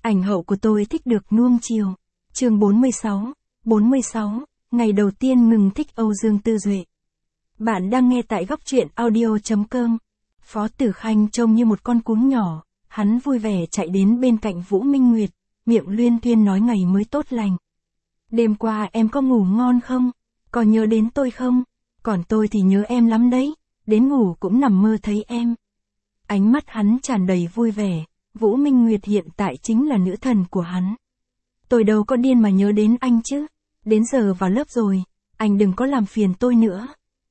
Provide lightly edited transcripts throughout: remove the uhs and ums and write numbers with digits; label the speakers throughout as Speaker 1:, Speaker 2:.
Speaker 1: Ảnh hậu của tôi thích được nuông chiều. Chương 46, ngày đầu tiên ngừng thích Âu Dương Tư Duệ. Bạn đang nghe tại góc truyện audio.com. Phó Tử Khanh trông như một con cún nhỏ, hắn vui vẻ chạy đến bên cạnh Vũ Minh Nguyệt, miệng luyên thuyên nói ngày mới tốt lành. Đêm qua em có ngủ ngon không? Có nhớ đến tôi không? Còn tôi thì nhớ em lắm đấy, đến ngủ cũng nằm mơ thấy em. Ánh mắt hắn tràn đầy vui vẻ, Vũ Minh Nguyệt hiện tại chính là nữ thần của hắn. Tôi đâu có điên mà nhớ đến anh chứ, đến giờ vào lớp rồi, anh đừng có làm phiền tôi nữa.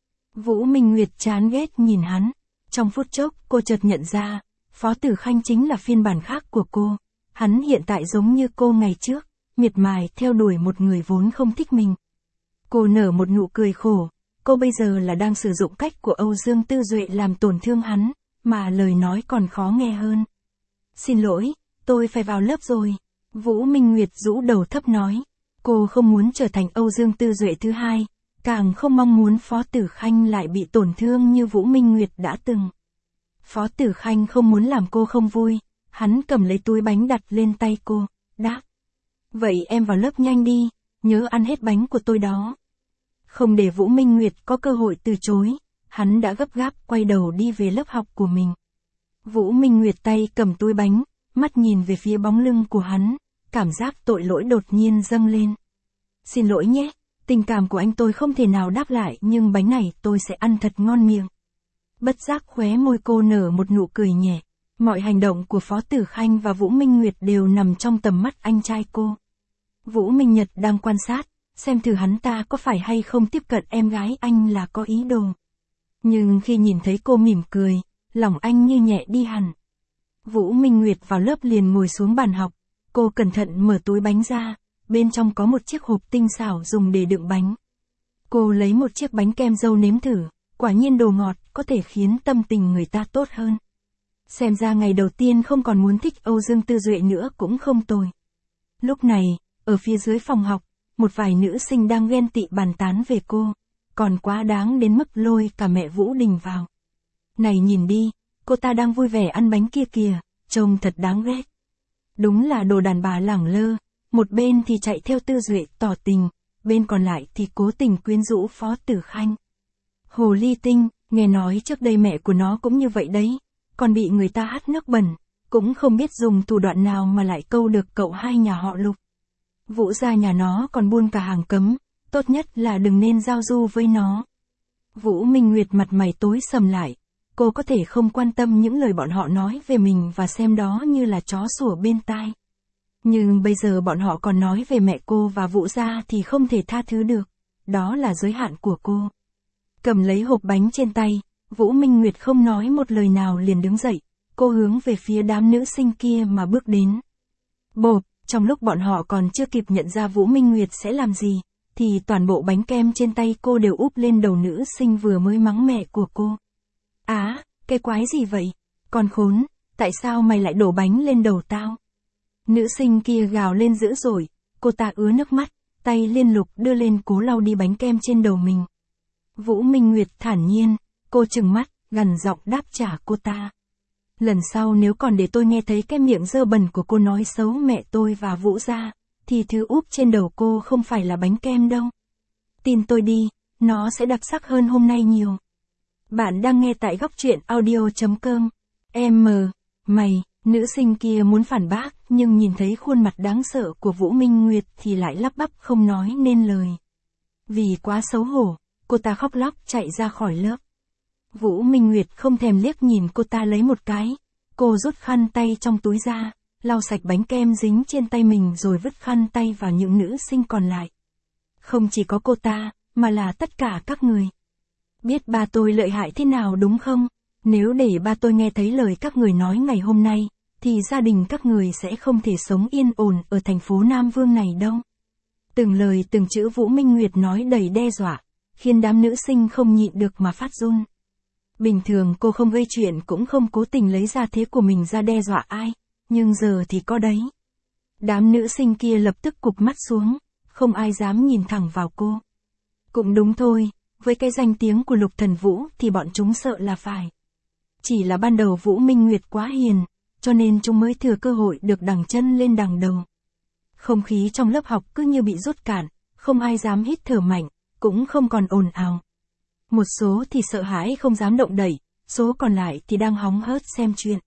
Speaker 1: Vũ Minh Nguyệt chán ghét nhìn hắn, trong phút chốc cô chợt nhận ra, Phó Tử Khanh chính là phiên bản khác của cô, hắn hiện tại giống như cô ngày trước, miệt mài theo đuổi một người vốn không thích mình. Cô nở một nụ cười khổ, cô bây giờ là đang sử dụng cách của Âu Dương Tư Duệ làm tổn thương hắn, mà lời nói còn khó nghe hơn. Xin lỗi, tôi phải vào lớp rồi. Vũ Minh Nguyệt rũ đầu thấp nói, cô không muốn trở thành Âu Dương Tư Duệ thứ hai, càng không mong muốn Phó Tử Khanh lại bị tổn thương như Vũ Minh Nguyệt đã từng. Phó Tử Khanh không muốn làm cô không vui, hắn cầm lấy túi bánh đặt lên tay cô, đáp. Vậy em vào lớp nhanh đi, nhớ ăn hết bánh của tôi đó. Không để Vũ Minh Nguyệt có cơ hội từ chối, hắn đã gấp gáp quay đầu đi về lớp học của mình. Vũ Minh Nguyệt tay cầm túi bánh, mắt nhìn về phía bóng lưng của hắn, cảm giác tội lỗi đột nhiên dâng lên. Xin lỗi nhé, tình cảm của anh tôi không thể nào đáp lại nhưng bánh này tôi sẽ ăn thật ngon miệng. Bất giác khóe môi cô nở một nụ cười nhẹ, mọi hành động của Phó Tử Khanh và Vũ Minh Nguyệt đều nằm trong tầm mắt anh trai cô. Vũ Minh Nhật đang quan sát, xem thử hắn ta có phải hay không tiếp cận em gái anh là có ý đồ. Nhưng khi nhìn thấy cô mỉm cười, lòng anh như nhẹ đi hẳn. Vũ Minh Nguyệt vào lớp liền ngồi xuống bàn học, cô cẩn thận mở túi bánh ra, bên trong có một chiếc hộp tinh xảo dùng để đựng bánh. Cô lấy một chiếc bánh kem dâu nếm thử, quả nhiên đồ ngọt có thể khiến tâm tình người ta tốt hơn. Xem ra ngày đầu tiên không còn muốn thích Âu Dương Tư Duệ nữa cũng không tồi. Lúc này, ở phía dưới phòng học, một vài nữ sinh đang ghen tị bàn tán về cô, còn quá đáng đến mức lôi cả mẹ Vũ Đình vào. Này nhìn đi, cô ta đang vui vẻ ăn bánh kia kìa, trông thật đáng ghét. Đúng là đồ đàn bà lẳng lơ, một bên thì chạy theo Tư Duệ tỏ tình, bên còn lại thì cố tình quyến rũ Phó Tử Khanh. Hồ ly tinh, nghe nói trước đây mẹ của nó cũng như vậy đấy, còn bị người ta hắt nước bẩn, cũng không biết dùng thủ đoạn nào mà lại câu được cậu hai nhà họ Lục. Vũ gia nhà nó còn buôn cả hàng cấm, tốt nhất là đừng nên giao du với nó. Vũ Minh Nguyệt mặt mày tối sầm lại, cô có thể không quan tâm những lời bọn họ nói về mình và xem đó như là chó sủa bên tai. Nhưng bây giờ bọn họ còn nói về mẹ cô và Vũ gia thì không thể tha thứ được, đó là giới hạn của cô. Cầm lấy hộp bánh trên tay, Vũ Minh Nguyệt không nói một lời nào liền đứng dậy, cô hướng về phía đám nữ sinh kia mà bước đến. Bộp, trong lúc bọn họ còn chưa kịp nhận ra Vũ Minh Nguyệt sẽ làm gì, thì toàn bộ bánh kem trên tay cô đều úp lên đầu nữ sinh vừa mới mắng mẹ của cô. Á, cái quái gì vậy? Con khốn, tại sao mày lại đổ bánh lên đầu tao? Nữ sinh kia gào lên dữ dội, cô ta ứa nước mắt, tay liên lục đưa lên cố lau đi bánh kem trên đầu mình. Vũ Minh Nguyệt thản nhiên, cô trừng mắt, gằn giọng đáp trả cô ta. Lần sau nếu còn để tôi nghe thấy cái miệng dơ bẩn của cô nói xấu mẹ tôi và Vũ gia, thì thứ úp trên đầu cô không phải là bánh kem đâu. Tin tôi đi, nó sẽ đặc sắc hơn hôm nay nhiều. Bạn đang nghe tại góc truyện audio.com. Mày, nữ sinh kia muốn phản bác, nhưng nhìn thấy khuôn mặt đáng sợ của Vũ Minh Nguyệt thì lại lắp bắp không nói nên lời. Vì quá xấu hổ, cô ta khóc lóc chạy ra khỏi lớp. Vũ Minh Nguyệt không thèm liếc nhìn cô ta lấy một cái, cô rút khăn tay trong túi ra, lau sạch bánh kem dính trên tay mình rồi vứt khăn tay vào những nữ sinh còn lại. Không chỉ có cô ta, mà là tất cả các người. Biết ba tôi lợi hại thế nào đúng không? Nếu để ba tôi nghe thấy lời các người nói ngày hôm nay, thì gia đình các người sẽ không thể sống yên ổn ở thành phố Nam Vương này đâu. Từng lời từng chữ Vũ Minh Nguyệt nói đầy đe dọa, khiến đám nữ sinh không nhịn được mà phát run. Bình thường cô không gây chuyện cũng không cố tình lấy ra thế của mình ra đe dọa ai, nhưng giờ thì có đấy. Đám nữ sinh kia lập tức cụp mắt xuống, không ai dám nhìn thẳng vào cô. Cũng đúng thôi, với cái danh tiếng của Lục Thần Vũ thì bọn chúng sợ là phải. Chỉ là ban đầu Vũ Minh Nguyệt quá hiền, cho nên chúng mới thừa cơ hội được đằng chân lên đằng đầu. Không khí trong lớp học cứ như bị rút cạn, không ai dám hít thở mạnh, cũng không còn ồn ào. Một số thì sợ hãi không dám động đậy, số còn lại thì đang hóng hớt xem chuyện.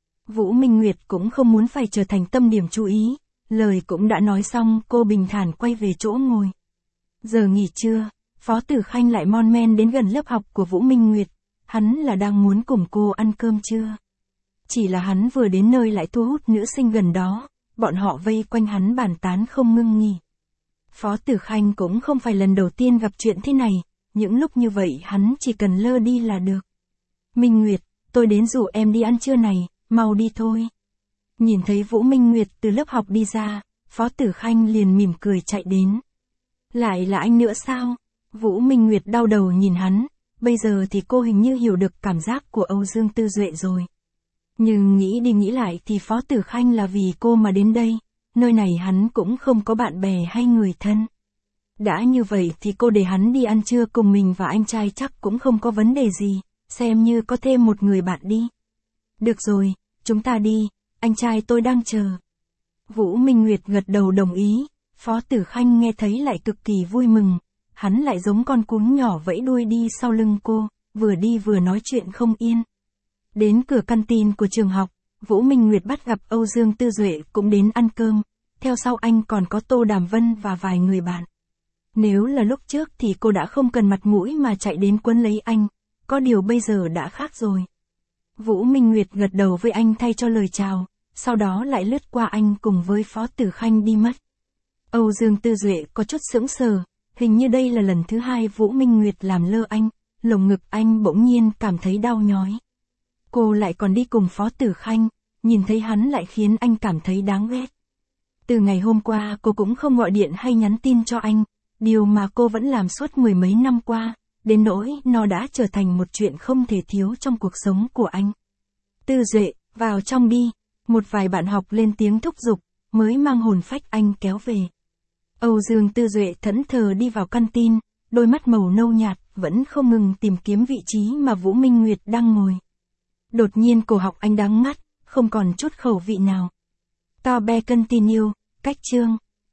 Speaker 1: Vũ Minh Nguyệt cũng không muốn phải trở thành tâm điểm chú ý, lời cũng đã nói xong, cô bình thản quay về chỗ ngồi. Giờ nghỉ trưa, Phó Tử Khanh lại mon men đến gần lớp học của Vũ Minh Nguyệt, hắn là đang muốn cùng cô ăn cơm trưa. Chỉ là hắn vừa đến nơi lại thu hút nữ sinh gần đó, bọn họ vây quanh hắn bàn tán không ngưng nghỉ. Phó Tử Khanh cũng không phải lần đầu tiên gặp chuyện thế này, những lúc như vậy hắn chỉ cần lơ đi là được. Minh Nguyệt, tôi đến rủ em đi ăn trưa này, mau đi thôi. Nhìn thấy Vũ Minh Nguyệt từ lớp học đi ra, Phó Tử Khanh liền mỉm cười chạy đến. Lại là anh nữa sao? Vũ Minh Nguyệt đau đầu nhìn hắn, bây giờ thì cô hình như hiểu được cảm giác của Âu Dương Tư Duệ rồi. Nhưng nghĩ đi nghĩ lại thì Phó Tử Khanh là vì cô mà đến đây, nơi này hắn cũng không có bạn bè hay người thân. Đã như vậy thì cô để hắn đi ăn trưa cùng mình và anh trai chắc cũng không có vấn đề gì, xem như có thêm một người bạn đi. Được rồi, chúng ta đi, anh trai tôi đang chờ. Vũ Minh Nguyệt gật đầu đồng ý, Phó Tử Khanh nghe thấy lại cực kỳ vui mừng, hắn lại giống con cún nhỏ vẫy đuôi đi sau lưng cô, vừa đi vừa nói chuyện không yên. Đến cửa canteen của trường học, Vũ Minh Nguyệt bắt gặp Âu Dương Tư Duệ cũng đến ăn cơm, theo sau anh còn có Tô Đàm Vân và vài người bạn. Nếu là lúc trước thì cô đã không cần mặt mũi mà chạy đến quấn lấy anh, có điều bây giờ đã khác rồi. Vũ Minh Nguyệt gật đầu với anh thay cho lời chào, sau đó lại lướt qua anh cùng với Phó Tử Khanh đi mất. Âu Dương Tư Duệ có chút sững sờ, hình như đây là lần thứ hai Vũ Minh Nguyệt làm lơ anh, lồng ngực anh bỗng nhiên cảm thấy đau nhói. Cô lại còn đi cùng Phó Tử Khanh, nhìn thấy hắn lại khiến anh cảm thấy đáng ghét. Từ ngày hôm qua cô cũng không gọi điện hay nhắn tin cho anh, điều mà cô vẫn làm suốt mười mấy năm qua, đến nỗi nó đã trở thành một chuyện không thể thiếu trong cuộc sống của anh. Tư Duệ, vào trong đi, một vài bạn học lên tiếng thúc giục, mới mang hồn phách anh kéo về. Âu Dương Tư Duệ thẫn thờ đi vào canteen, đôi mắt màu nâu nhạt, vẫn không ngừng tìm kiếm vị trí mà Vũ Minh Nguyệt đang ngồi. Đột nhiên cổ họng anh đắng ngắt, không còn chút khẩu vị nào. To be continue, cách chương.